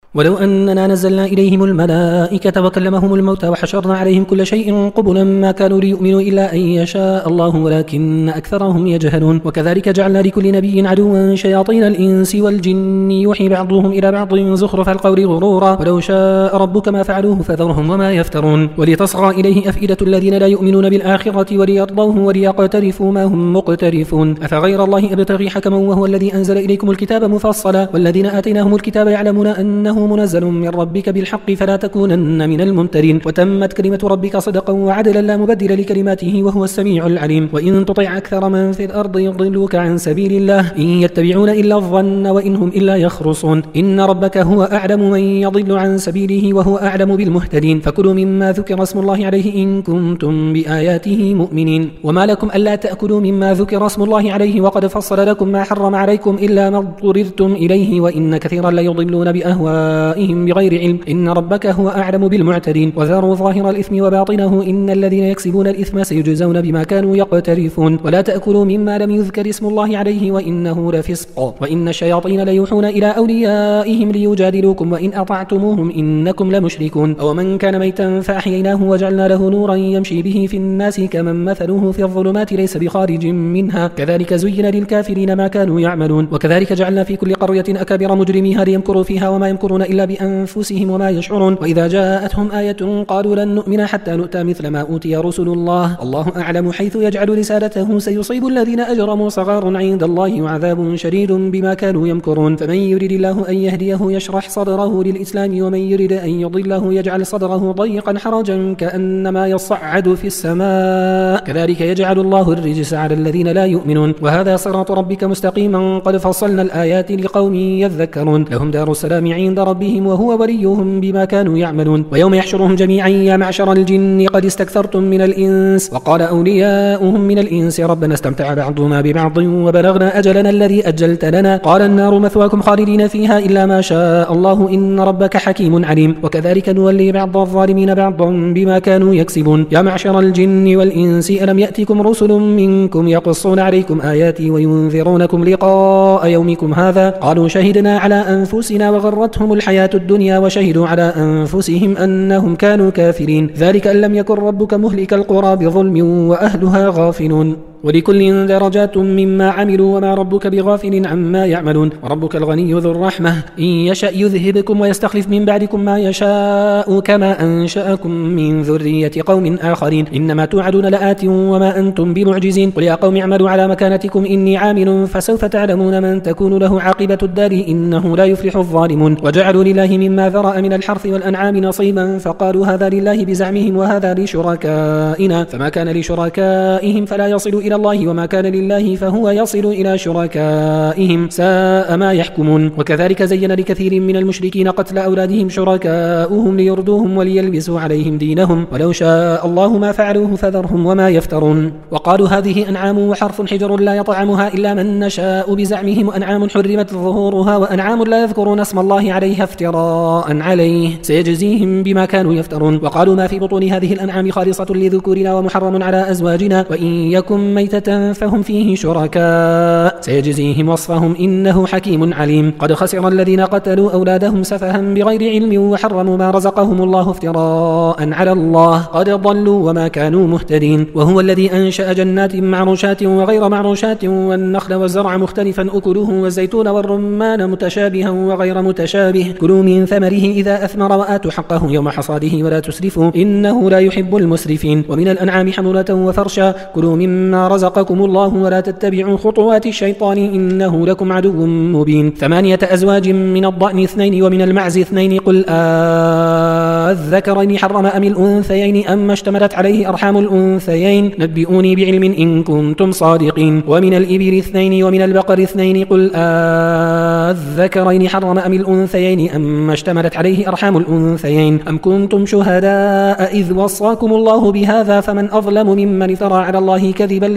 ولو أننا نزلنا إليهم الملائكة وكلمهم الموتى وحشرنا عليهم كل شيء قبلا ما كانوا ليؤمنوا إلا أن يشاء الله ولكن أكثرهم يجهلون. وكذلك جعلنا لكل نبي عدوا شياطين الإنس والجن يوحي بعضهم إلى بعض زخرف القول غرورا ولو شاء ربك ما فعلوه فذرهم وما يفترون. ولتصغى إليه أفئدة الذين لا يؤمنون بالآخرة وليرضوه وليقترفوا ما هم مقترفون. أفغير الله أبتغي حكما وهو الذي أنزل إليكم الكتاب مفصلا والذين آتيناهم الكتاب يعلمون أنه منزل من ربك بالحق فلا تكونن من الممترين. وتمت كلمة ربك صدقا وعدلا لا مبدل لكلماته وهو السميع العليم. وإن تطع أكثر من في الأرض يضلوك عن سبيل الله إن يتبعون إلا الظن وإن هم إلا يخرصون. إن ربك هو أعلم من يضل عن سبيله وهو أعلم بالمهتدين. فكلوا مما ذكر اسم الله عليه إن كنتم بآياته مؤمنين. وما لكم ألا تأكلوا مما ذكر اسم الله عليه وقد فصل لكم ما حرم عليكم إلا ما اضطررتم إليه وإن كثيرا ليضلون بأهوائهم بغير علم إن ربك هو أعلم بالمعتدين. وذروا ظاهر الإثم وباطنه إن الذين يكسبون الإثم سيجزون بما كانوا يقترفون. ولا تأكلوا مما لم يذكر اسم الله عليه وإنه لفسق وإن الشياطين ليوحون إلى أوليائهم ليجادلوكم وإن أطعتموهم إنكم لمشركون. أو من كان ميتا فأحييناه وجعلنا له نورا يمشي به في الناس كمن مثله في الظلمات ليس بخارج منها كذلك زين للكافرين ما كانوا يعملون. وكذلك جعلنا في كل قرية أكابر مجرميها ليمكروا فيها وما يمكرون إلا بأنفسهم وما يشعرون. وإذا جاءتهم آية قالوا لن نؤمن حتى نؤتى مثل ما أوتي رسل الله الله أعلم حيث يجعل رسالته سيصيب الذين أجرموا صغار عند الله وعذاب شديد بما كانوا يمكرون. فمن يريد الله أن يهديه يشرح صدره للإسلام ومن يريد أن يضله يجعل صدره ضيقا حرجا كأنما يصعد في السماء كذلك يجعل الله الرجس على الذين لا يؤمنون. وهذا صراط ربك مستقيما قد فصلنا الآيات لقوم يذكرون. لهم دار السلام عند ربهم وهو وليهم بما كانوا يعملون. ويوم يحشرهم جميعا يا معشر الجن قد استكثرتم من الإنس وقال أولياؤهم من الإنس ربنا استمتع بعضنا ببعض وبلغنا أجلنا الذي أجلت لنا قال النار مثواكم خالدين فيها إلا ما شاء الله إن ربك حكيم عليم. وكذلك نولي بعض الظالمين بعضا بما كانوا يكسبون. يا معشر الجن والإنس ألم يأتكم رسل منكم يقصون عليكم آياتي وينذرونكم لقاء يومكم هذا قالوا شهدنا على أنفسنا وغرتهم الحياة الدنيا وشهدوا على أنفسهم أنهم كانوا كافرين ذلك أن لم يكن ربك مهلك القرى بظلم وأهلها غافلون. ولكل درجات مما عملوا وما ربك بغافل عما يعملون. وربك الغني ذو الرحمة إن يشأ يذهبكم ويستخلف من بعدكم ما يشاء كما أنشأكم من ذرية قوم آخرين إنما توعدون لآت وما أنتم بمعجزين. قل يا قوم اعملوا على مكانتكم إني عامل فسوف تعلمون من تكون له عاقبة الدار إنه لا يفلح الظالمون. وجعلوا لله مما ذرأ من الحرث والأنعام نصيبا فقالوا هذا لله بزعمهم وهذا لشركائنا فما كان لشركائهم فلا يصل إلى الله وما كان لله فهو يصل إلى شركائهم ساء ما يحكمون. وكذلك زين لكثير من المشركين قتل أولادهم شركاؤهم ليردوهم وليلبسوا عليهم دينهم ولو شاء الله ما فعلوه فذرهم وما يفترون. وقالوا هذه أنعام وحرث حجر لا يطعمها إلا من نشاء بزعمهم وأنعام حرمت ظهورها وأنعام لا يذكرون اسم الله عليها افتراء عليه سيجزيهم بما كانوا يفترون. وقالوا ما في بطون هذه الأنعام خالصة لذكورنا ومحرم على أزواجنا وإن يكن ميتة فهم فيه شركاء سيجزيهم وصفهم إنه حكيم عليم. قد خسر الذين قتلوا أولادهم سفها بغير علم وحرموا ما رزقهم الله افتراء على الله قد ضلوا وما كانوا مهتدين. وهو الذي أنشأ جنات معروشات وغير معروشات والنخل والزرع مختلفا أكله والزيتون والرمان متشابها وغير متشابه كلوا من ثمره إذا أثمر وآتوا حقه يوم حصاده ولا تسرفوا إنه لا يحب المسرفين. ومن الأنعام حمولة وفرشا كلوا مما رزقكم الله ولا تتبعوا خطوات الشيطان إنه لكم عدو مبين. 8 أزواج من الضأن 2 ومن المعز 2 قل الذكرين حرم أم الأنثيين أم اشتملت عليه أرحام الأنثيين نبئوني بعلم إن كنتم صادقين. ومن الإبل 2 ومن البقر 2 قل الذكرين حرم أم الأنثيين أم اشتملت عليه أرحام الأنثيين أم كنتم شهداء إذ وصاكم الله بهذا فمن أظلم ممن افترى على الله كذبا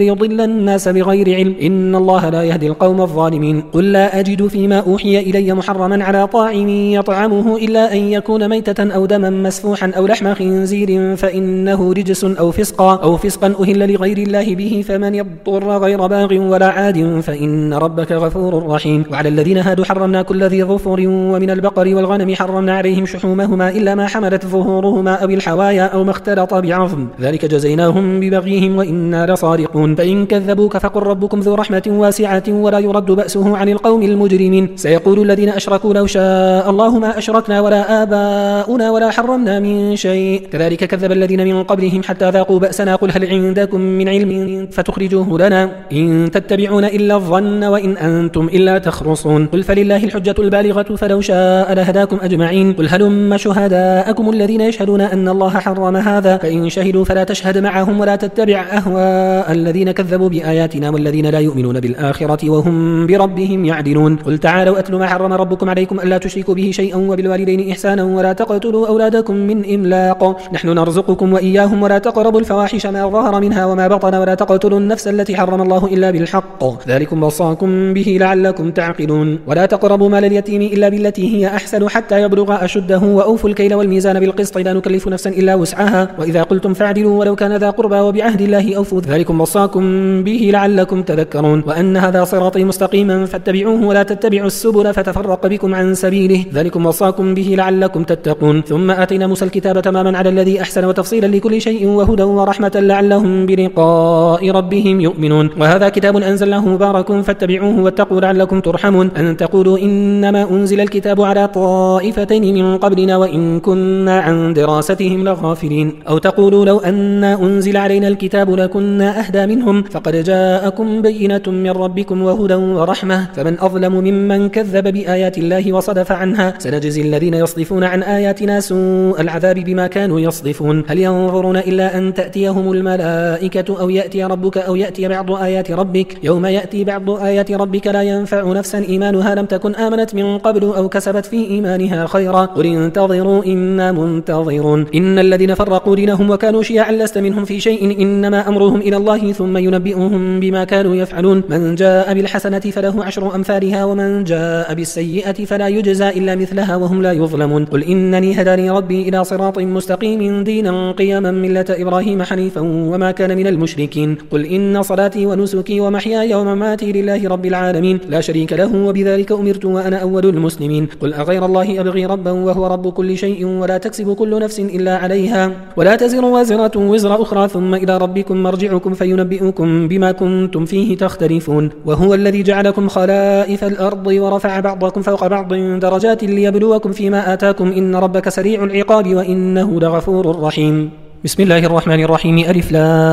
ليضل الناس بغير علم إن الله لا يهدي القوم الظالمين قل لا أجد فيما أوحي إلي محرما على طاعم يطعمه إلا أن يكون ميتة أو دما مسفوحا أو لحم خنزير فإنه رجس أو فسقا أهل لغير الله به فمن يضطر غير باغ ولا عاد فإن ربك غفور رحيم وعلى الذين هادوا حرمنا كل ذي ظفر ومن البقر والغنم حرمنا عليهم شحومهما إلا ما حملت ظهورهما أو الحوايا أو ما اختلط بعظم ذلك جزيناهم ببغيهم وإنا لصادقون فإن كذبوك فقل ربكم ذو رحمة واسعة ولا يرد بأسه عن القوم المجرمين سيقول الذين أشركوا لو شاء الله ما أشركنا ولا آباؤنا ولا حرمنا من شيء كذلك كذب الذين من قبلهم حتى ذاقوا بأسنا قل هل عندكم من علم فتخرجوه لنا إن تتبعون إلا الظن وإن أنتم إلا تخرصون قل فلله الحجة البالغة فلو شاء لهداكم أجمعين قل هلم شهداءكم الذين يشهدون أن الله حرم هذا فإن شهدوا فلا تشهد معهم ولا تتبع أهواء الذين كذبوا بآياتنا والذين لا يؤمنون بالآخرة وهم بربهم يعدلون قل تعالوا أتل ما حرم ربكم عليكم ألا تشركوا به شيئا وبالوالدين إحسانا ولا تقتلوا أولادكم من إملاق نحن نرزقكم وإياهم ولا تقربوا الفواحش ما ظهر منها وما بطن ولا تقتلوا النفس التي حرم الله إلا بالحق ذلكم وصاكم به لعلكم تعقلون ولا تقربوا مال اليتيم إلا بالتي هي أحسن حتى يبلغ أشده وأوفوا الكيل والميزان بالقسط لا نكلف نفسا إلا وسعها وإذا قلتم فاعدلوا ولو كان ذا قربى وبعهد الله أوفوا ذلكم وصاكم به لعلكم تذكرون وأن هذا صراطي مستقيما فاتبعوه ولا تتبعوا السبل فتفرق بكم عن سبيله ذلكم وصاكم به لعلكم تتقون ثم آتينا موسى الكتاب تماما على الذي أحسن وتفصيلا لكل شيء وهدى ورحمة لعلهم بلقاء ربهم يؤمنون وهذا كتاب أنزلناه مبارك فاتبعوه واتقوا لعلكم ترحمون أن تقولوا إنما أنزل الكتاب على طائفتين من قبلنا وإن كنا عن دراستهم لغافلين أو تقولوا لو أن أنزل علينا الكتاب لكنا أهدى منهم فقد جاءكم بينة من ربكم وهدى ورحمة فمن أظلم ممن كذب بآيات الله وصدف عنها سنجزي الذين يصدفون عن آياتنا سوء العذاب بما كانوا يصدفون هل ينظرون إلا أن تأتيهم الملائكة أو يأتي ربك أو يأتي بعض آيات ربك يوم يأتي بعض آيات ربك لا ينفع نفسا إيمانها لم تكن آمنت من قبل أو كسبت في إيمانها خيرا قل انتظروا إنا منتظرون إن الذين فرقوا دينهم وكانوا شيعا لست منهم في شيء إنما أمرهم إلى الله ثم ينبئهم بما كانوا يفعلون من جاء بالحسنة فله 10 أمثالها ومن جاء بالسيئة فلا يجزى إلا مثلها وهم لا يظلمون قل إنني هداني ربي إلى صراط مستقيم دينا قيما ملة إبراهيم حنيفا وما كان من المشركين قل إن صلاتي ونسكي ومحياي ومماتي لله رب العالمين لا شريك له وبذلك أمرت وأنا أول المسلمين قل أغير الله أبغي ربا وهو رب كل شيء ولا تكسب كل نفس إلا عليها ولا تزر وازرة وزر أخرى ثم إلى ربكم مرجعكم فينبئكم بما كنتم فيه تختلفون وهو الذي جعلكم خلائف الأرض ورفع بعضكم فوق بعض درجات ليبلوكم فيما آتاكم إن ربك سريع العقاب وإنه لغفور رحيم بسم الله الرحمن الرحيم ألف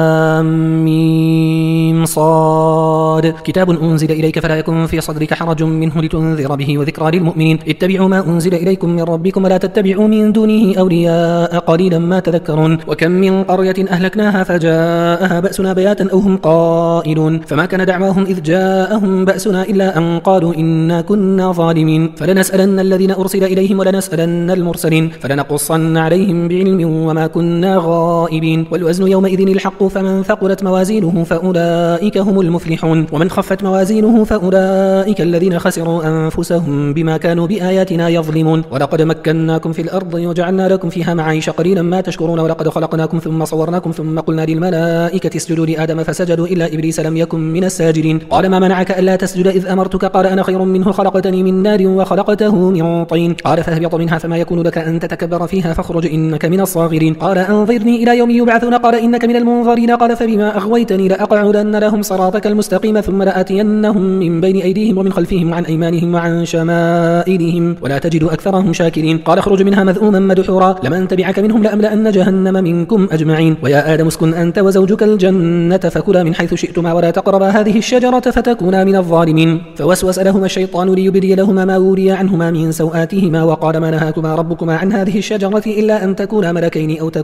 لام ميم صاد كتاب أنزل إليك فلا يكن في صدرك حرج منه لتنذر به وذكرى للمؤمنين اتبعوا ما أنزل إليكم من ربكم ولا تتبعوا من دونه أولياء قليلا ما تذكرون وكم من قرية أهلكناها فجاءها بأسنا بياتا أو هم قائلون فما كان دعواهم إذ جاءهم بأسنا إلا أن قالوا إنا كنا ظالمين فلنسألن الذين أرسل إليهم ولنسألن المرسلين فلنقصن عليهم بعلم وما كنا غائبين والوزن يومئذ الحق فمن ثقلت موازينه فأولئك هم المفلحون ومن خفت موازينه فأولئك الذين خسروا أنفسهم بما كانوا بآياتنا يظلمون ولقد مكناكم في الأرض وجعلنا لكم فيها معايش قليلا ما تشكرون ولقد خلقناكم ثم صورناكم ثم قلنا للملائكة اسجدوا لآدم فسجدوا إلا إبليس لم يكن من الساجدين قال ما منعك ألا تسجد إذ أمرتك قال أنا خير منه خلقتني من نار وخلقته من طين قال فاهبط منها فما يكون لك أن تتكبر فيها فاخرج إنك من الصاغرين قال أنظرني إلى يوم يبعثون قال إنك من المنظرين قال فبما أغويتني لأقعدن لهم صراطك المستقيم ثم لآتينهم من بين أيديهم ومن خلفهم وعن أيمانهم وعن شمائلهم ولا تجد أكثرهم شاكرين قال اخرج منها مذءوما مدحورا لمن تبعك منهم لأملأن جهنم منكم أجمعين ويا آدم اسكن أنت وزوجك الجنة فكلا من حيث شئتما ولا تقربا هذه الشجرة فتكونا من الظالمين فوسوس لهما الشيطان ليبدي لهما ما وري عنهما من سوآتهما وقال ما نهاكما ربكما عن هذه الشجرة إلا أن تكونا ملكين أو تكونا من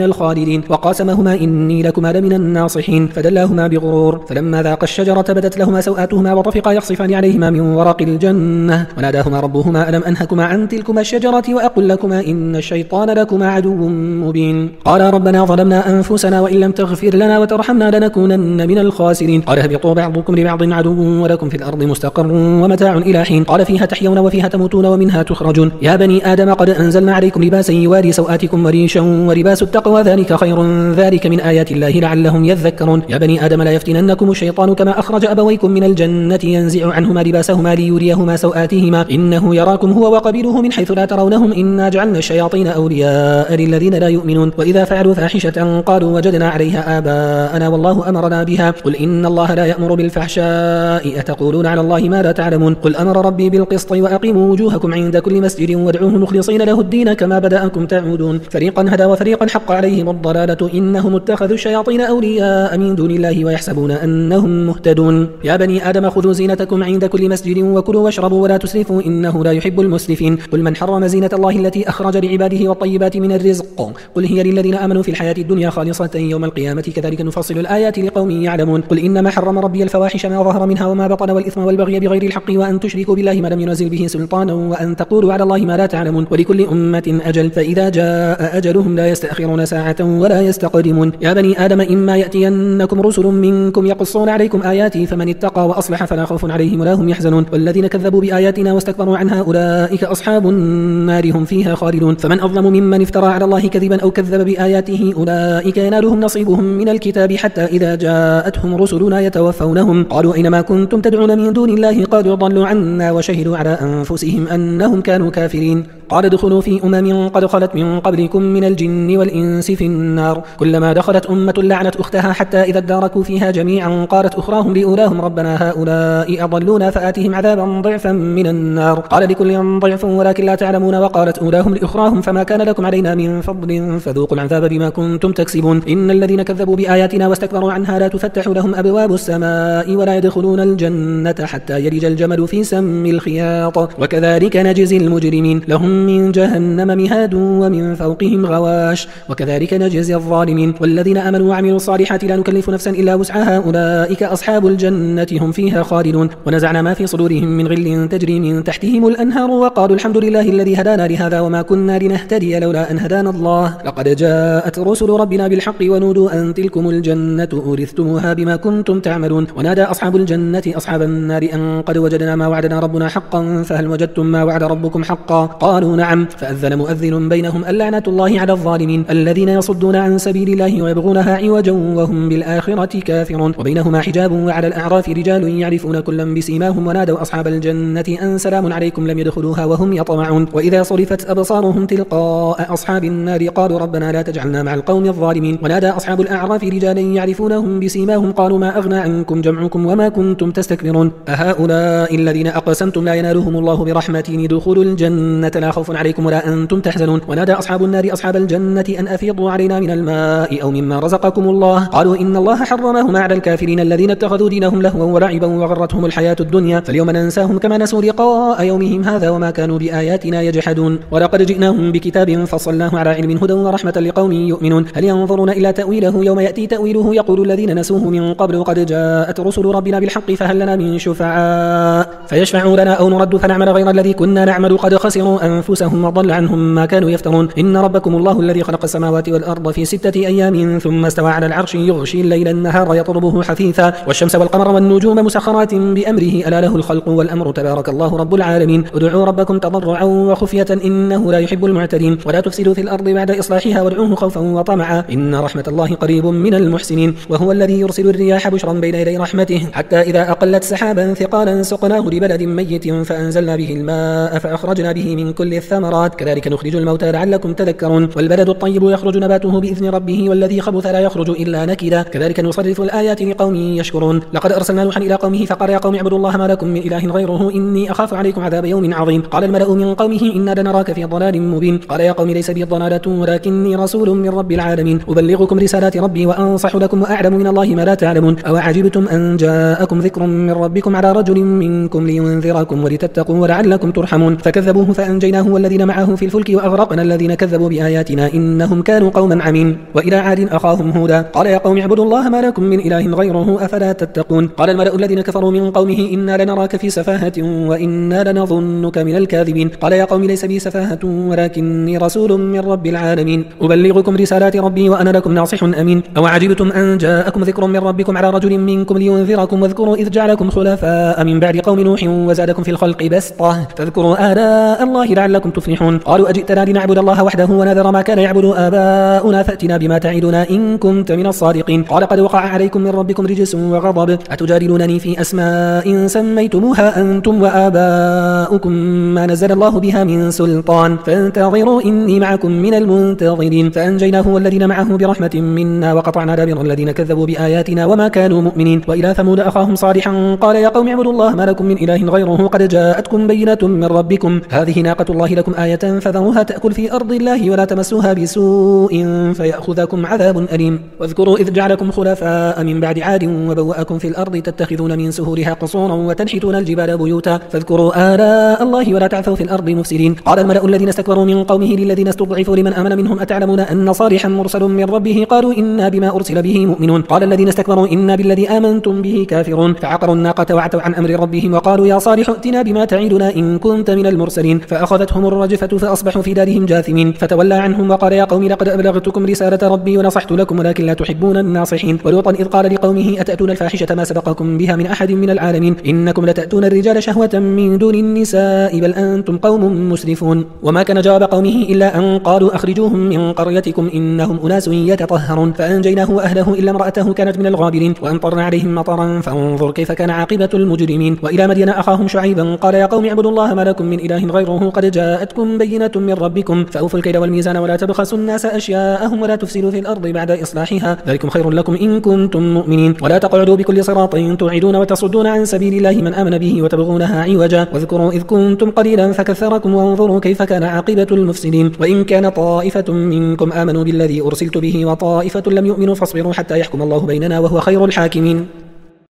الخالدين. وقاسمهما إني لكما لمن الناصحين فدلاهما بغرور. فلما ذاقا الشجرة بدت لهما سوآتهما وطفقا يخصفان عليهما من ورق الجنة وناداهما ربهما ألم أنهكما عن تلكما الشجرة وأقل لكما إن الشيطان لكما عدو مبين. قال ربنا ظلمنا أنفسنا وإن لم تغفر لنا وترحمنا لنكونن من الخاسرين. قال اهبطوا بعضكم لبعض عدو ولكم في الأرض مستقر ومتاع إلى حين. قال فيها تحيون وفيها تموتون ومنها تخرجون. يا بني آدم قد أنزلنا عليكم لباسا يواري سوآتكم وريشا ولباس التقوى ذلك خير ذلك من آيات الله لعلهم يذكرون. يا بني آدم لا يفتننكم الشيطان كما أخرج أبويكم من الجنة ينزع عنهما لباسهما ليريهما سوآتهما إنه يراكم هو وقبيله من حيث لا ترونهم إنا جعلنا الشياطين أولياء للذين لا يؤمنون. وإذا فعلوا فاحشة قالوا وجدنا عليها آباءنا والله أمرنا بها قل إن الله لا يأمر بالفحشاء أتقولون على الله ما لا تعلمون. قل أمر ربي بالقسط وأقيموا وجوهكم عند كل مسجد وادعوه مخلصين له الدين كما بدأكم تعودون. فريقا هدى وفريقا حق عليهم الضلالة إنهم اتخذوا الشياطين أولياء من دون الله ويحسبون أنهم مهتدون. يا بني آدم خذوا زينتكم عند كل مسجد وكلوا واشربوا ولا تسرفوا إنه لا يحب المسرفين. قل من حرم زينة الله التي أخرج لعباده والطيبات من الرزق قل هي للذين آمنوا في الحياة الدنيا خالصة يوم القيامة كذلك نفصل الآيات لقوم يعلمون. قل إنما حرم ربي الفواحش ما ظهر منها وما بطن والإثم والبغي بغير الحق وأن تشركوا بالله ما لم ينزل به سلطانا وأن تقولوا على الله ما لا تعلمون. ولكل أمة أجل فإذا جاء أجلهم لا يستأخرون ساعة ولا يستقدمون. يا بني آدم إما يأتينكم رسل منكم يقصون عليكم آياتي فمن اتقى وأصلح فلا خوف عليهم ولا هم يحزنون. والذين كذبوا بآياتنا واستكبروا عنها أولئك أصحاب النار هم فيها خالدون. فمن أظلم ممن افترى على الله كذبا أو كذب بآياته أولئك ينالهم نصيبهم من الكتاب حتى إذا جاءتهم رسلنا يتوفونهم قالوا أينما كنتم تدعون من دون الله قالوا ضلوا عنا وشهدوا على أنفسهم أنهم كانوا كافرين. قال ادخلوا في أمم قد خلت من قبلكم من الجن والإنس في النار كلما دخلت أمة لعنت أختها حتى إذا اداركوا فيها جميعا قالت أخراهم لأولاهم ربنا هؤلاء أضلونا فآتهم عذابا ضعفا من النار قال لكل ضعف ولكن لا تعلمون. وقالت أولاهم لأخراهم فما كان لكم علينا من فضل فذوقوا العذاب بما كنتم تكسبون. إن الذين كذبوا بآياتنا واستكبروا عنها لا تفتح لهم أبواب السماء ولا يدخلون الجنة حتى يلج الجمل في سم الخياط وكذلك نجزي المجرمين. لهم من جهنم مهاد ومن فوقهم غواش وكذلك نجزي الظالمين. والذين آمنوا وعملوا الصالحات لا نكلف نفسا إلا وسعها أولئك أصحاب الجنة هم فيها خالدون. ونزعنا ما في صدورهم من غل تجري من تحتهم الأنهار وقالوا الحمد لله الذي هدانا لهذا وما كنا لنهتدي لولا أن هدانا الله لقد جاءت رسل ربنا بالحق ونودوا أن تلكم الجنة أورثتموها بما كنتم تعملون. ونادى أصحاب الجنة أصحاب النار أن قد وجدنا ما وعدنا ربنا حقا فهل وجدتم ما وعد ربكم حقا قالوا نعم. فأذن مؤذن بينهم اللعنة الله على الظالمين الذين يصدون عن سبيل الله ويبغونها عوجا وهم بالآخرة كافرون. وبينهما حجاب وعلى الأعراف رجال يعرفون كلا بسيماهم ونادوا أصحاب الجنة أن سلام عليكم لم يدخلوها وهم يطمعون. وإذا صرفت أبصارهم تلقاء أصحاب النار قالوا ربنا لا تجعلنا مع القوم الظالمين. ونادى أصحاب الأعراف رجالا يعرفونهم بسيماهم قالوا ما أغنى عنكم جمعكم وما كنتم تستكبرون أهؤلاء الذين أقسمتم لا ينالهم الله برحمته ادخلوا الجنة لا خوف عليكم ولا أنتم تحزنون. ونادى أصحاب النار أصحاب الجنة أن أفيضوا علينا من الماء أو مما رزقكم الله قالوا إن الله حرمهما على الكافرين الذين اتخذوا دينهم لهوا ولعبا وغرتهم الحياة الدنيا فاليوم ننساهم كما نسوا لقاء يومهم هذا وما كانوا بآياتنا يجحدون. ولقد جئناهم بكتاب فصلناه على علم هدى ورحمة لقوم يؤمنون هل ينظرون إلا تأويله يوم يأتي تأويله يقول الذين نسوه من قبل قد جاءت رسل ربنا بالحق فهل لنا من شفعاء فيشفعوا لنا أو نرد فنعمل غير الذي كنا نعمل قد خسروا أنفسهم وضل عنهم ما كانوا يفترون. إن ربكم الله الذي خلق السماوات والأرض في 6 أيام ثم استوى على العرش يغشي الليل النهار يطلبه حثيثا والشمس والقمر والنجوم مسخرات بأمره ألا له الخلق والأمر تبارك الله رب العالمين. ادعوا ربكم تضرعا وخفية إنه لا يحب المعتدين ولا تفسدوا في الأرض بعد إصلاحها وادعوه خوفا وطمعا إن رحمة الله قريب من المحسنين. وهو الذي يرسل الرياح بشرا بين يدي رحمته حتى إذا أقلت سحابا ثقالا سقناه لبلد ميت فأنزلنا به الماء فأخرجنا به من كل الثمرات كذلك نخرج الموتى لعلكم تذكرون. والبلد الطيب يخرج نباته بإذن ربه والذي خبث لا يخرج إلا نكدا كذلك نصرف الآيات لقوم يشكرون. لقد أرسلنا نوحا إلى قومه فقال يا قوم اعبدوا الله ما لكم من إله غيره إني أخاف عليكم عذاب يوم عظيم. قال الملأ من قومه إنا لنراك في ضلال مبين قال يا قوم ليس بي ضلالة ولكني رسول من رب العالمين أبلغكم رسالات ربي وأنصح لكم وأعلم من الله ما لا تعلمون. أو عجبتم أن جاءكم ذكر من ربكم على رجل منكم لينذركم ولتتقوا ولعلكم ترحمون فكذبوه فأنجيناه وأنجيناه والذين معه في الفلك وأغرقنا الذين كذبوا بآياتنا إنهم كانوا قوما عمين. وإلى عاد أخاهم هودا قال يا قوم اعبدوا الله ما لكم من إله غيره أفلا تتقون. قال الملأ الذين كفروا من قومه إنا لنراك في سفاهة وإنا لنظنك من الكاذبين. قال يا قوم ليس بي سفاهة ولكني رسول من رب العالمين أبلغكم رسالات ربي وأنا لكم ناصح أمين. أو عجبتم أن جاءكم ذكر من ربكم على رجل منكم لينذركم واذكروا إذ جعلكم خلفاء من بعد قوم نوح وزادكم في الخلق بسطة فاذكروا آلاء الله لعلكم تفلحون. قالوا أجئتنا لنعبد الله وحده ونذر ما كان يعبد آباؤنا فأتنا بما تعدنا إن كنت من الصادقين. قال قد وقع عليكم من ربكم رجس وغضب أتجادلونني في أسماء سميتموها أنتم وآباؤكم ما نزل الله بها من سلطان فانتظروا إني معكم من المنتظرين. فأنجيناه والذين معه برحمة منا وقطعنا دابر الذين كذبوا بآياتنا وما كانوا مؤمنين. وإلى ثمود أخاهم صالحا قال يا قوم اعبدوا الله ما لكم من إله غيره قد جاءتكم بينة من ربكم هذه ناقة الله لكم آية فذروها تأكل في أرض الله ولا تمسوها بسوء فيأخذكم عذاب أليم. واذكروا إذ جعلكم خلفاء من بعد عاد وبوأكم في الأرض تتخذون من سهولها قصورا وتنحتون الجبال بيوتا فاذكروا آلاء الله ولا تعثوا في الأرض مفسدين. قال الملأ الذين استكبروا من قومه للذين استضعفوا لمن آمن منهم أتعلمون أن صالحا مرسل من ربه قالوا إنا بما أرسل به مؤمنون. قال الذين استكبروا إنا بالذي آمنتم به كافرون فعقروا الناقة وعتوا عن أمر ربهم وقالوا يا صالح ائتنا بما تعيدنا إن كنت من المرسلين فأخذتهم الرجفة فأصبحوا في دارهم جاثمين فتولى عنهم وقال يا قوم لقد أبلغتكم رسالة ربي ونصحت لكم ولكن لا تحبون الناصحين. ولوطا إذ قال لقومه أتأتون الفاحشة ما سبقكم بها من أحد من العالمين إنكم لتأتون الرجال شهوة من دون النساء بل أنتم قوم مسرفون. وما كان جواب قومه إلا أن قالوا أخرجوهم من قريتكم إنهم أناس يتطهرون. فأنجيناه وأهله إلا امرأته كانت من الغابرين وأمطرنا عليهم مطرا فانظر كيف كان عاقبة المجرمين. وإلى مدين أخاهم شعيبا قال يا قوم اعبدوا الله ما لكم من إله غيره قد جاءتكم بينة من ربكم فأوفوا الكيل والميزان ولا تبخسوا الناس أشياءهم ولا تفسدوا في الأرض بعد إصلاحها ذلكم خير لكم إن كنتم مؤمنين. ولا تقعدوا بكل صراط توعدون وتصدون عن سبيل الله من آمن به وتبغونها عوجا واذكروا إذ كنتم قليلا فكثركم وانظروا كيف كان عاقبة المفسدين. وإن كان طائفة منكم آمنوا بالذي أرسلت به وطائفة لم يؤمنوا فاصبروا حتى يحكم الله بيننا وهو خير الحاكمين.